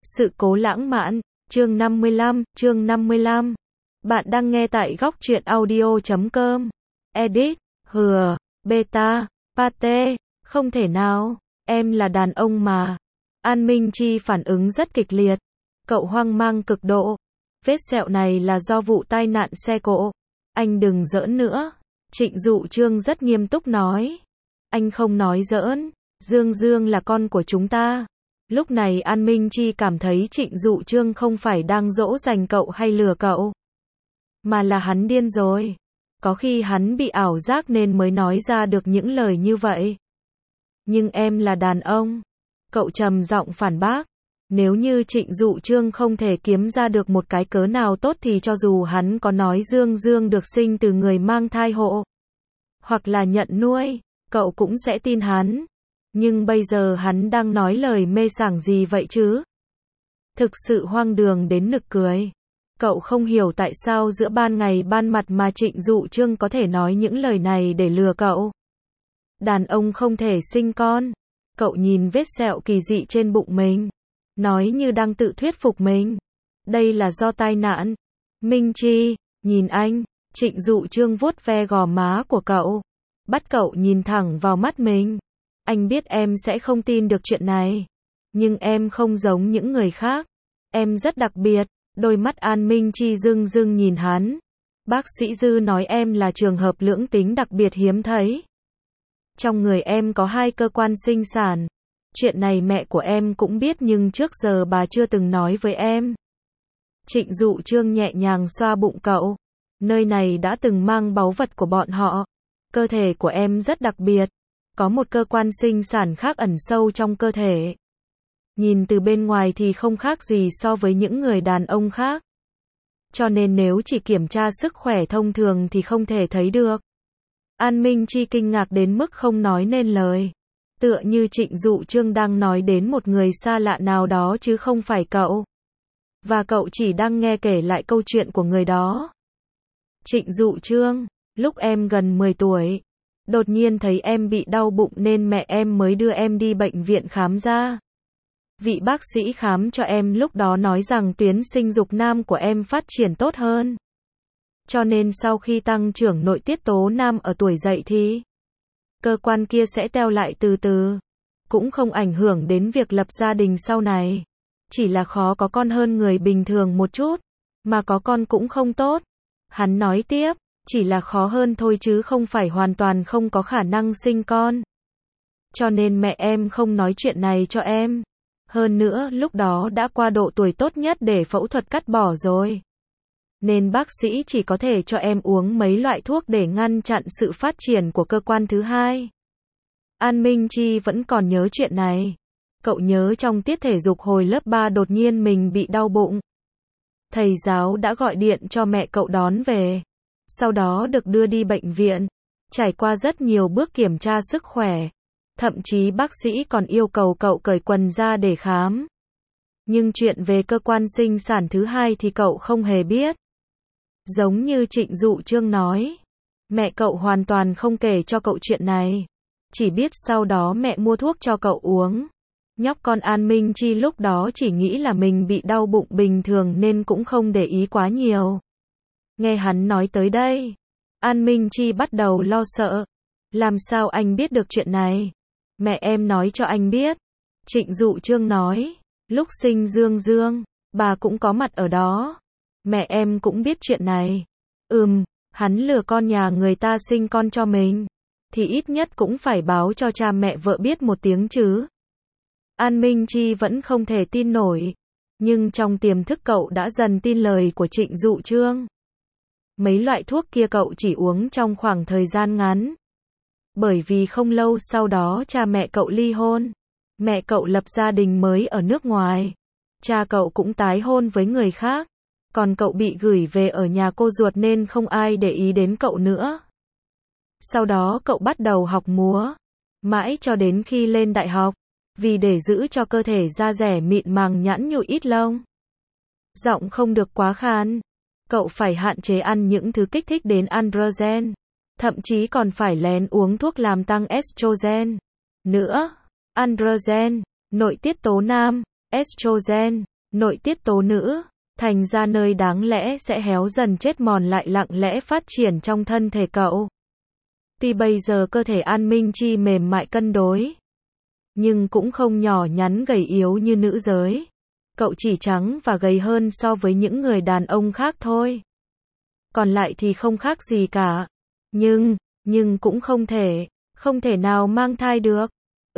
Sự cố lãng mạn, chương 55. Bạn đang nghe tại góc truyện audio.com. Edit, hừa, beta, pate, không thể nào, em là đàn ông mà. An Minh Chi phản ứng rất kịch liệt. Cậu hoang mang cực độ. Vết sẹo này là do vụ tai nạn xe cộ. Anh đừng giỡn nữa. Trịnh Dụ Trương rất nghiêm túc nói. Anh không nói giỡn. Dương Dương là con của chúng ta. Lúc này An Minh Chi cảm thấy Trịnh Dụ Trương không phải đang dỗ dành cậu hay lừa cậu, mà là hắn điên rồi. Có khi hắn bị ảo giác nên mới nói ra được những lời như vậy. Nhưng em là đàn ông. Cậu trầm giọng phản bác. Nếu như Trịnh Dụ Trương không thể kiếm ra được một cái cớ nào tốt thì cho dù hắn có nói Dương Dương được sinh từ người mang thai hộ, hoặc là nhận nuôi, cậu cũng sẽ tin hắn. Nhưng bây giờ hắn đang nói lời mê sảng gì vậy chứ? Thực sự hoang đường đến nực cười. Cậu không hiểu tại sao giữa ban ngày ban mặt mà Trịnh Dụ Trương có thể nói những lời này để lừa cậu. Đàn ông không thể sinh con. Cậu nhìn vết sẹo kỳ dị trên bụng mình, nói như đang tự thuyết phục mình. Đây là do tai nạn. Minh Chi, nhìn anh. Trịnh Dụ Trương vuốt ve gò má của cậu, bắt cậu nhìn thẳng vào mắt mình. Anh biết em sẽ không tin được chuyện này, nhưng em không giống những người khác. Em rất đặc biệt. Đôi mắt An Minh Chi rưng rưng nhìn hắn. Bác sĩ Dư nói em là trường hợp lưỡng tính đặc biệt hiếm thấy. Trong người em có 2 cơ quan sinh sản. Chuyện này mẹ của em cũng biết nhưng trước giờ bà chưa từng nói với em. Trịnh Dụ Trương nhẹ nhàng xoa bụng cậu. Nơi này đã từng mang báu vật của bọn họ. Cơ thể của em rất đặc biệt. Có một cơ quan sinh sản khác ẩn sâu trong cơ thể. Nhìn từ bên ngoài thì không khác gì so với những người đàn ông khác. Cho nên nếu chỉ kiểm tra sức khỏe thông thường thì không thể thấy được. An Minh Chi kinh ngạc đến mức không nói nên lời. Tựa như Trịnh Dụ Trương đang nói đến một người xa lạ nào đó chứ không phải cậu. Và cậu chỉ đang nghe kể lại câu chuyện của người đó. Trịnh Dụ Trương, lúc em gần 10 tuổi, đột nhiên thấy em bị đau bụng nên mẹ em mới đưa em đi bệnh viện khám ra. Vị bác sĩ khám cho em lúc đó nói rằng tuyến sinh dục nam của em phát triển tốt hơn. Cho nên sau khi tăng trưởng nội tiết tố nam ở tuổi dậy thì cơ quan kia sẽ teo lại từ từ. Cũng không ảnh hưởng đến việc lập gia đình sau này. Chỉ là khó có con hơn người bình thường một chút. Mà có con cũng không tốt. Hắn nói tiếp, chỉ là khó hơn thôi chứ không phải hoàn toàn không có khả năng sinh con. Cho nên mẹ em không nói chuyện này cho em. Hơn nữa lúc đó đã qua độ tuổi tốt nhất để phẫu thuật cắt bỏ rồi. Nên bác sĩ chỉ có thể cho em uống mấy loại thuốc để ngăn chặn sự phát triển của cơ quan thứ hai. An Minh Chi vẫn còn nhớ chuyện này. Cậu nhớ trong tiết thể dục hồi lớp 3 đột nhiên mình bị đau bụng. Thầy giáo đã gọi điện cho mẹ cậu đón về. Sau đó được đưa đi bệnh viện. Trải qua rất nhiều bước kiểm tra sức khỏe. Thậm chí bác sĩ còn yêu cầu cậu cởi quần ra để khám. Nhưng chuyện về cơ quan sinh sản thứ hai thì cậu không hề biết. Giống như Trịnh Dụ Trương nói. Mẹ cậu hoàn toàn không kể cho cậu chuyện này. Chỉ biết sau đó mẹ mua thuốc cho cậu uống. Nhóc con An Minh Chi lúc đó chỉ nghĩ là mình bị đau bụng bình thường nên cũng không để ý quá nhiều. Nghe hắn nói tới đây, An Minh Chi bắt đầu lo sợ. Làm sao anh biết được chuyện này? Mẹ em nói cho anh biết. Trịnh Dụ Trương nói. Lúc sinh Dương Dương, bà cũng có mặt ở đó. Mẹ em cũng biết chuyện này. Hắn lừa con nhà người ta sinh con cho mình. Thì ít nhất cũng phải báo cho cha mẹ vợ biết một tiếng chứ. An Minh Chi vẫn không thể tin nổi. Nhưng trong tiềm thức cậu đã dần tin lời của Trịnh Dụ Trương. Mấy loại thuốc kia cậu chỉ uống trong khoảng thời gian ngắn. Bởi vì không lâu sau đó cha mẹ cậu ly hôn. Mẹ cậu lập gia đình mới ở nước ngoài. Cha cậu cũng tái hôn với người khác. Còn cậu bị gửi về ở nhà cô ruột nên không ai để ý đến cậu nữa. Sau đó cậu bắt đầu học múa. Mãi cho đến khi lên đại học. Vì để giữ cho cơ thể da dẻ mịn màng nhẵn nhụi ít lông. Giọng không được quá khan. Cậu phải hạn chế ăn những thứ kích thích đến androgen. Thậm chí còn phải lén uống thuốc làm tăng estrogen. Nữa, androgen, nội tiết tố nam, estrogen, nội tiết tố nữ, thành ra nơi đáng lẽ sẽ héo dần chết mòn lại lặng lẽ phát triển trong thân thể cậu. Tuy bây giờ cơ thể An Minh Chi mềm mại cân đối, nhưng cũng không nhỏ nhắn gầy yếu như nữ giới. Cậu chỉ trắng và gầy hơn so với những người đàn ông khác thôi. Còn lại thì không khác gì cả. Nhưng cũng không thể nào mang thai được.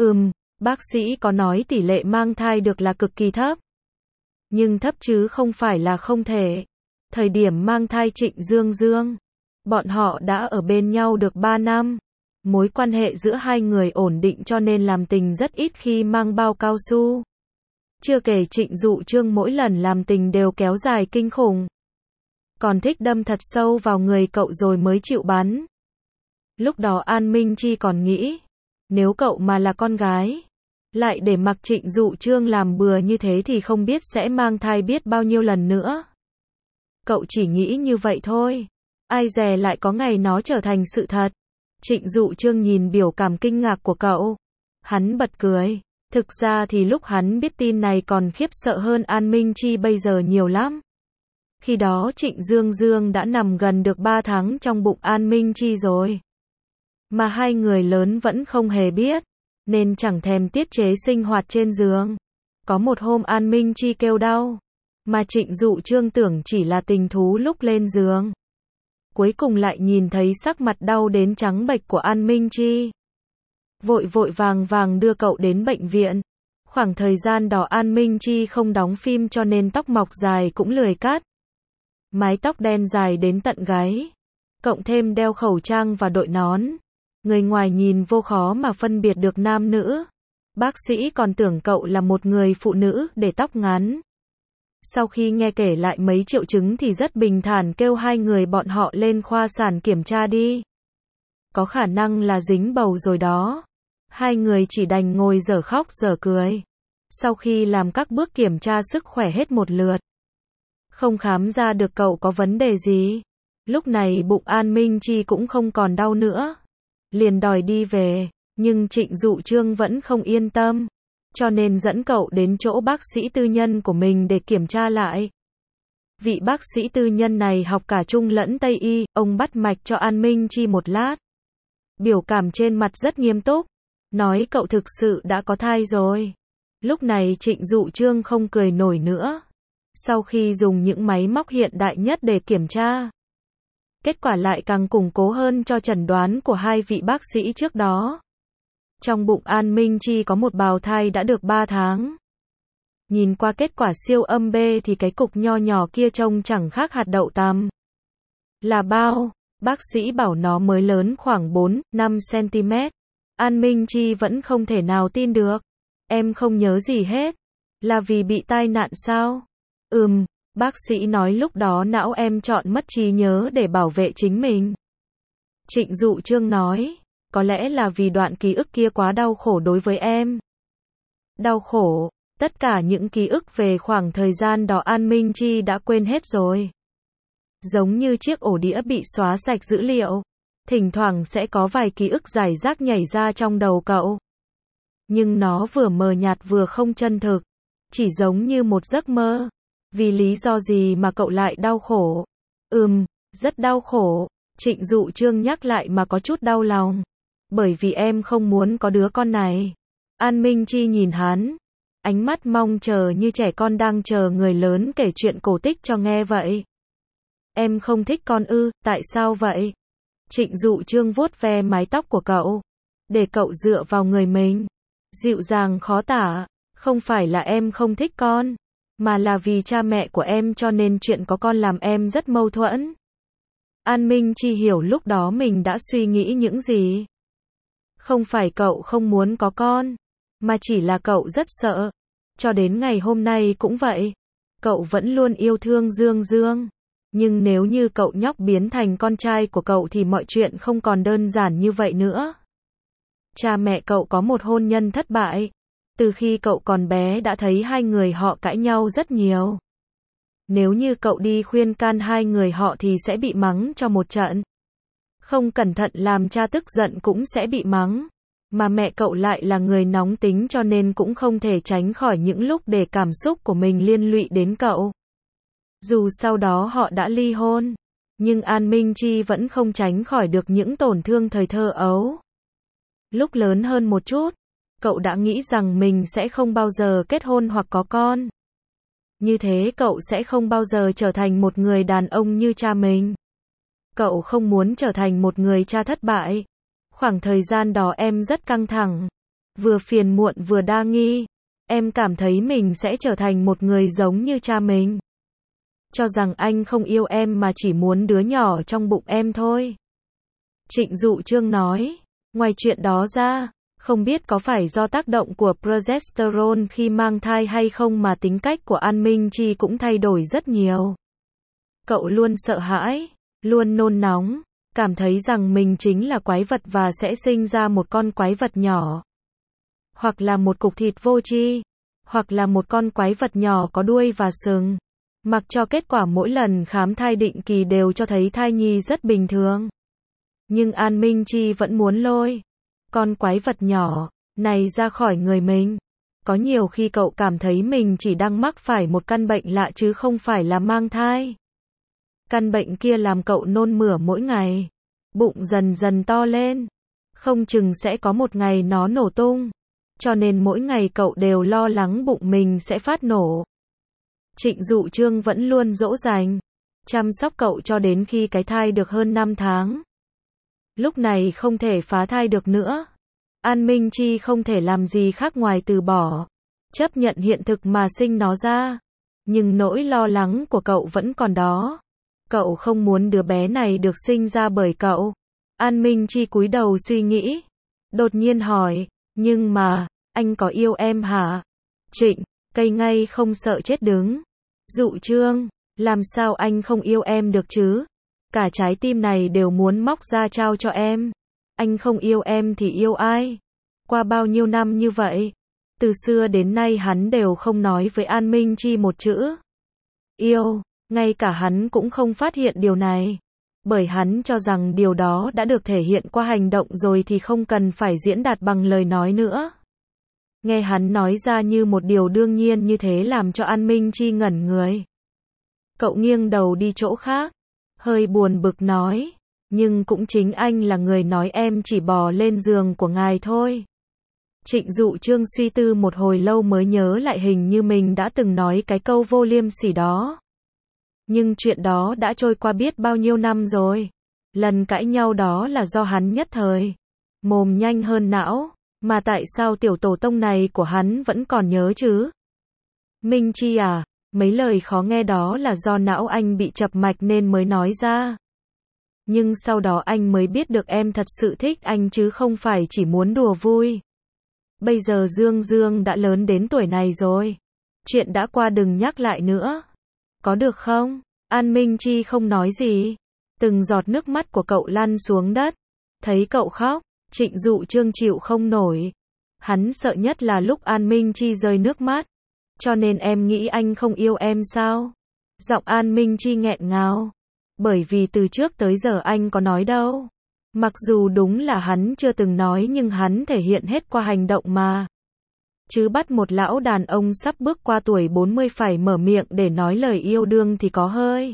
Bác sĩ có nói tỷ lệ mang thai được là cực kỳ thấp. Nhưng thấp chứ không phải là không thể. Thời điểm mang thai Trịnh Dương Dương, bọn họ đã ở bên nhau được 3 năm. Mối quan hệ giữa hai người ổn định cho nên làm tình rất ít khi mang bao cao su. Chưa kể Trịnh Dụ Trương mỗi lần làm tình đều kéo dài kinh khủng. Còn thích đâm thật sâu vào người cậu rồi mới chịu bắn. Lúc đó An Minh Chi còn nghĩ, nếu cậu mà là con gái, lại để mặc Trịnh Dụ Trương làm bừa như thế thì không biết sẽ mang thai biết bao nhiêu lần nữa. Cậu chỉ nghĩ như vậy thôi. Ai dè lại có ngày nó trở thành sự thật. Trịnh Dụ Trương nhìn biểu cảm kinh ngạc của cậu. Hắn bật cười. Thực ra thì lúc hắn biết tin này còn khiếp sợ hơn An Minh Chi bây giờ nhiều lắm. Khi đó Trịnh Dương Dương đã nằm gần được 3 tháng trong bụng An Minh Chi rồi. Mà hai người lớn vẫn không hề biết, nên chẳng thèm tiết chế sinh hoạt trên giường. Có một hôm An Minh Chi kêu đau, mà Trịnh Dụ Trương tưởng chỉ là tình thú lúc lên giường. Cuối cùng lại nhìn thấy sắc mặt đau đến trắng bệch của An Minh Chi. Vội vàng đưa cậu đến bệnh viện. Khoảng thời gian đó An Minh Chi không đóng phim cho nên tóc mọc dài cũng lười cắt. Mái tóc đen dài đến tận gáy, cộng thêm đeo khẩu trang và đội nón. Người ngoài nhìn vô khó mà phân biệt được nam nữ. Bác sĩ còn tưởng cậu là một người phụ nữ để tóc ngắn. Sau khi nghe kể lại mấy triệu chứng thì rất bình thản kêu hai người bọn họ lên khoa sản kiểm tra đi. Có khả năng là dính bầu rồi đó. Hai người chỉ đành ngồi dở khóc dở cười. Sau khi làm các bước kiểm tra sức khỏe hết một lượt, không khám ra được cậu có vấn đề gì. Lúc này bụng An Minh Chi cũng không còn đau nữa. Liền đòi đi về, nhưng Trịnh Dụ Trương vẫn không yên tâm. Cho nên dẫn cậu đến chỗ bác sĩ tư nhân của mình để kiểm tra lại. Vị bác sĩ tư nhân này học cả Trung lẫn Tây y, ông bắt mạch cho An Minh Chi một lát. Biểu cảm trên mặt rất nghiêm túc, nói cậu thực sự đã có thai rồi. Lúc này Trịnh Dụ Trương không cười nổi nữa. Sau khi dùng những máy móc hiện đại nhất để kiểm tra, kết quả lại càng củng cố hơn cho chẩn đoán của hai vị bác sĩ trước đó. Trong bụng An Minh Chi có một bào thai đã được 3 tháng. Nhìn qua kết quả siêu âm B thì cái cục nho nhỏ kia trông chẳng khác hạt đậu tằm. Là bao? Bác sĩ bảo nó mới lớn khoảng 4-5 cm. An Minh Chi vẫn không thể nào tin được. Em không nhớ gì hết. Là vì bị tai nạn sao? Bác sĩ nói lúc đó não em chọn mất trí nhớ để bảo vệ chính mình. Trịnh Dụ Trương nói, có lẽ là vì đoạn ký ức kia quá đau khổ đối với em. Đau khổ, tất cả những ký ức về khoảng thời gian đó An Minh Chi đã quên hết rồi. Giống như chiếc ổ đĩa bị xóa sạch dữ liệu, thỉnh thoảng sẽ có vài ký ức rải rác nhảy ra trong đầu cậu. Nhưng nó vừa mờ nhạt vừa không chân thực, chỉ giống như một giấc mơ. Vì lý do gì mà cậu lại đau khổ? Rất đau khổ. Trịnh Dụ Trương nhắc lại mà có chút đau lòng. Bởi vì em không muốn có đứa con này. An Minh Chi nhìn hắn, ánh mắt mong chờ như trẻ con đang chờ người lớn kể chuyện cổ tích cho nghe vậy. Em không thích con ư, tại sao vậy? Trịnh Dụ Trương vuốt ve mái tóc của cậu, để cậu dựa vào người mình. Dịu dàng khó tả, không phải là em không thích con, mà là vì cha mẹ của em cho nên chuyện có con làm em rất mâu thuẫn. An Minh Chi hiểu lúc đó mình đã suy nghĩ những gì. Không phải cậu không muốn có con, mà chỉ là cậu rất sợ. Cho đến ngày hôm nay cũng vậy. Cậu vẫn luôn yêu thương Dương Dương. Nhưng nếu như cậu nhóc biến thành con trai của cậu thì mọi chuyện không còn đơn giản như vậy nữa. Cha mẹ cậu có một hôn nhân thất bại. Từ khi cậu còn bé đã thấy hai người họ cãi nhau rất nhiều. Nếu như cậu đi khuyên can hai người họ thì sẽ bị mắng cho một trận. Không cẩn thận làm cha tức giận cũng sẽ bị mắng. Mà mẹ cậu lại là người nóng tính cho nên cũng không thể tránh khỏi những lúc để cảm xúc của mình liên lụy đến cậu. Dù sau đó họ đã ly hôn, nhưng An Minh Chi vẫn không tránh khỏi được những tổn thương thời thơ ấu. Lúc lớn hơn một chút, cậu đã nghĩ rằng mình sẽ không bao giờ kết hôn hoặc có con. Như thế cậu sẽ không bao giờ trở thành một người đàn ông như cha mình. Cậu không muốn trở thành một người cha thất bại. Khoảng thời gian đó em rất căng thẳng, vừa phiền muộn vừa đa nghi. Em cảm thấy mình sẽ trở thành một người giống như cha mình. Cho rằng anh không yêu em mà chỉ muốn đứa nhỏ trong bụng em thôi. Trịnh Dụ Trương nói, ngoài chuyện đó ra, không biết có phải do tác động của progesterone khi mang thai hay không mà tính cách của An Minh Chi cũng thay đổi rất nhiều. Cậu luôn sợ hãi, luôn nôn nóng, cảm thấy rằng mình chính là quái vật và sẽ sinh ra một con quái vật nhỏ. Hoặc là một cục thịt vô tri, hoặc là một con quái vật nhỏ có đuôi và sừng. Mặc cho kết quả mỗi lần khám thai định kỳ đều cho thấy thai nhi rất bình thường. Nhưng An Minh Chi vẫn muốn lôi con quái vật nhỏ này ra khỏi người mình. Có nhiều khi cậu cảm thấy mình chỉ đang mắc phải một căn bệnh lạ chứ không phải là mang thai. Căn bệnh kia làm cậu nôn mửa mỗi ngày, bụng dần dần to lên, không chừng sẽ có một ngày nó nổ tung. Cho nên mỗi ngày cậu đều lo lắng bụng mình sẽ phát nổ. Trịnh Dụ Trương vẫn luôn dỗ dành, chăm sóc cậu cho đến khi cái thai được hơn 5 tháng. Lúc này không thể phá thai được nữa. An Minh Chi không thể làm gì khác ngoài từ bỏ, chấp nhận hiện thực mà sinh nó ra. Nhưng nỗi lo lắng của cậu vẫn còn đó. Cậu không muốn đứa bé này được sinh ra bởi cậu. An Minh Chi cúi đầu suy nghĩ. Đột nhiên hỏi, nhưng mà, anh có yêu em hả? Trịnh, cây ngay không sợ chết đứng. Dụ Trương, làm sao anh không yêu em được chứ? Cả trái tim này đều muốn móc ra trao cho em. Anh không yêu em thì yêu ai? Qua bao nhiêu năm như vậy, từ xưa đến nay hắn đều không nói với An Minh Chi một chữ yêu, ngay cả hắn cũng không phát hiện điều này. Bởi hắn cho rằng điều đó đã được thể hiện qua hành động rồi thì không cần phải diễn đạt bằng lời nói nữa. Nghe hắn nói ra như một điều đương nhiên như thế làm cho An Minh Chi ngẩn người. Cậu nghiêng đầu đi chỗ khác, hơi buồn bực nói, nhưng cũng chính anh là người nói em chỉ bò lên giường của ngài thôi. Trịnh Dụ Trương suy tư một hồi lâu mới nhớ lại hình như mình đã từng nói cái câu vô liêm sỉ đó. Nhưng chuyện đó đã trôi qua biết bao nhiêu năm rồi. Lần cãi nhau đó là do hắn nhất thời mồm nhanh hơn não, mà tại sao tiểu tổ tông này của hắn vẫn còn nhớ chứ? Minh Chi à, mấy lời khó nghe đó là do não anh bị chập mạch nên mới nói ra. Nhưng sau đó anh mới biết được em thật sự thích anh chứ không phải chỉ muốn đùa vui. Bây giờ Dương Dương đã lớn đến tuổi này rồi. Chuyện đã qua đừng nhắc lại nữa. Có được không? An Minh Chi không nói gì. Từng giọt nước mắt của cậu lăn xuống đất. Thấy cậu khóc, Trịnh Dụ Trương chịu không nổi. Hắn sợ nhất là lúc An Minh Chi rơi nước mắt. Cho nên em nghĩ anh không yêu em sao? Giọng An Minh Chi nghẹn ngào. Bởi vì từ trước tới giờ anh có nói đâu. Mặc dù đúng là hắn chưa từng nói nhưng hắn thể hiện hết qua hành động mà. Chứ bắt một lão đàn ông sắp bước qua tuổi 40 phải mở miệng để nói lời yêu đương thì có hơi.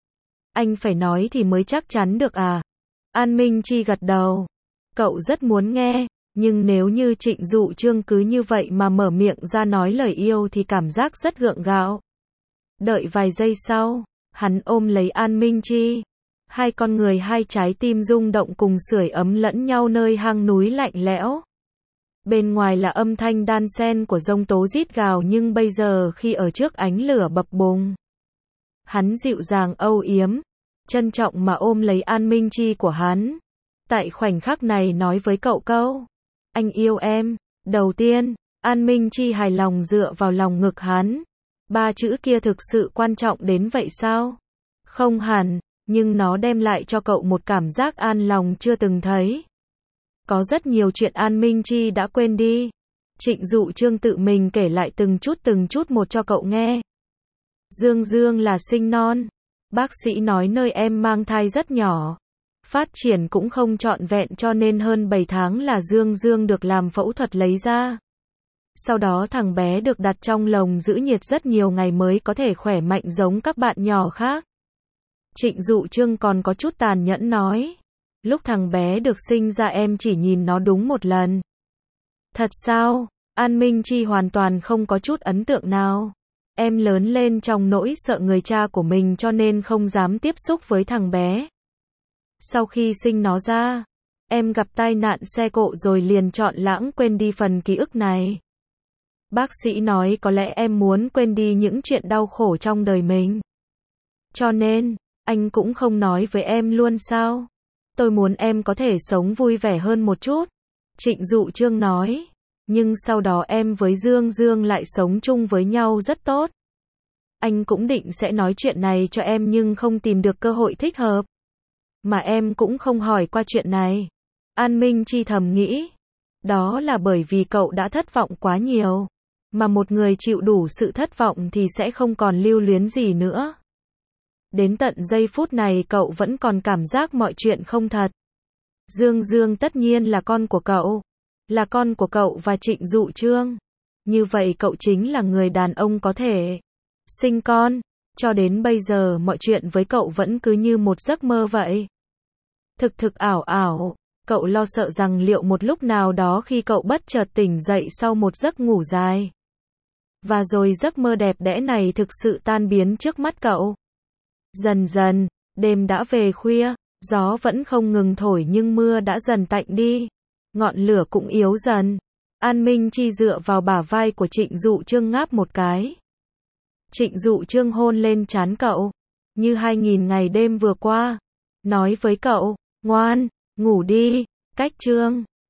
Anh phải nói thì mới chắc chắn được à? An Minh Chi gật đầu. Cậu rất muốn nghe, nhưng nếu như Trịnh Dụ Trương cứ như vậy mà mở miệng ra nói lời yêu thì cảm giác rất gượng gạo. Đợi vài giây sau, hắn ôm lấy An Minh Chi. Hai con người hai trái tim rung động cùng sưởi ấm lẫn nhau nơi hang núi lạnh lẽo. Bên ngoài là âm thanh đan sen của giông tố rít gào nhưng bây giờ khi ở trước ánh lửa bập bùng. Hắn dịu dàng âu yếm, trân trọng mà ôm lấy An Minh Chi của hắn. Tại khoảnh khắc này nói với cậu câu, anh yêu em. Đầu tiên, An Minh Chi hài lòng dựa vào lòng ngực hắn. Ba chữ kia thực sự quan trọng đến vậy sao? Không hẳn, nhưng nó đem lại cho cậu một cảm giác an lòng chưa từng thấy. Có rất nhiều chuyện An Minh Chi đã quên đi. Trịnh Dụ Trương tự mình kể lại từng chút một cho cậu nghe. Dương Dương là sinh non. Bác sĩ nói nơi em mang thai rất nhỏ. phát triển cũng không trọn vẹn cho nên hơn 7 tháng là Dương Dương được làm phẫu thuật lấy ra. Sau đó thằng bé được đặt trong lồng giữ nhiệt rất nhiều ngày mới có thể khỏe mạnh giống các bạn nhỏ khác. Trịnh Dụ Trương còn có chút tàn nhẫn nói. Lúc thằng bé được sinh ra em chỉ nhìn nó đúng một lần. Thật sao? An Minh Chi hoàn toàn không có chút ấn tượng nào. Em lớn lên trong nỗi sợ người cha của mình cho nên không dám tiếp xúc với thằng bé. Sau khi sinh nó ra, em gặp tai nạn xe cộ rồi liền chọn lãng quên đi phần ký ức này. Bác sĩ nói có lẽ em muốn quên đi những chuyện đau khổ trong đời mình. Cho nên, anh cũng không nói với em luôn sao? Tôi muốn em có thể sống vui vẻ hơn một chút. Trịnh Dụ Trương nói. Nhưng sau đó em với Dương Dương lại sống chung với nhau rất tốt. Anh cũng định sẽ nói chuyện này cho em nhưng không tìm được cơ hội thích hợp. Mà em cũng không hỏi qua chuyện này. An Minh Chi thầm nghĩ. Đó là bởi vì cậu đã thất vọng quá nhiều. Mà một người chịu đủ sự thất vọng thì sẽ không còn lưu luyến gì nữa. Đến tận giây phút này cậu vẫn còn cảm giác mọi chuyện không thật. Dương Dương tất nhiên là con của cậu. Là con của cậu và Trịnh Dụ Trương. Như vậy cậu chính là người đàn ông có thể sinh con. Cho đến bây giờ mọi chuyện với cậu vẫn cứ như một giấc mơ vậy. Thực ảo ảo. Cậu lo sợ rằng liệu một lúc nào đó khi cậu bất chợt tỉnh dậy sau một giấc ngủ dài. Và rồi giấc mơ đẹp đẽ này thực sự tan biến trước mắt cậu. Dần dần, đêm đã về khuya, gió vẫn không ngừng thổi nhưng mưa đã dần tạnh đi. Ngọn lửa cũng yếu dần. An Minh Chi dựa vào bả vai của Trịnh Dụ Trương ngáp một cái. Trịnh Dụ Trương hôn lên trán cậu. Như 2000 ngày đêm vừa qua. Nói với cậu, ngoan, ngủ đi, cách Trương.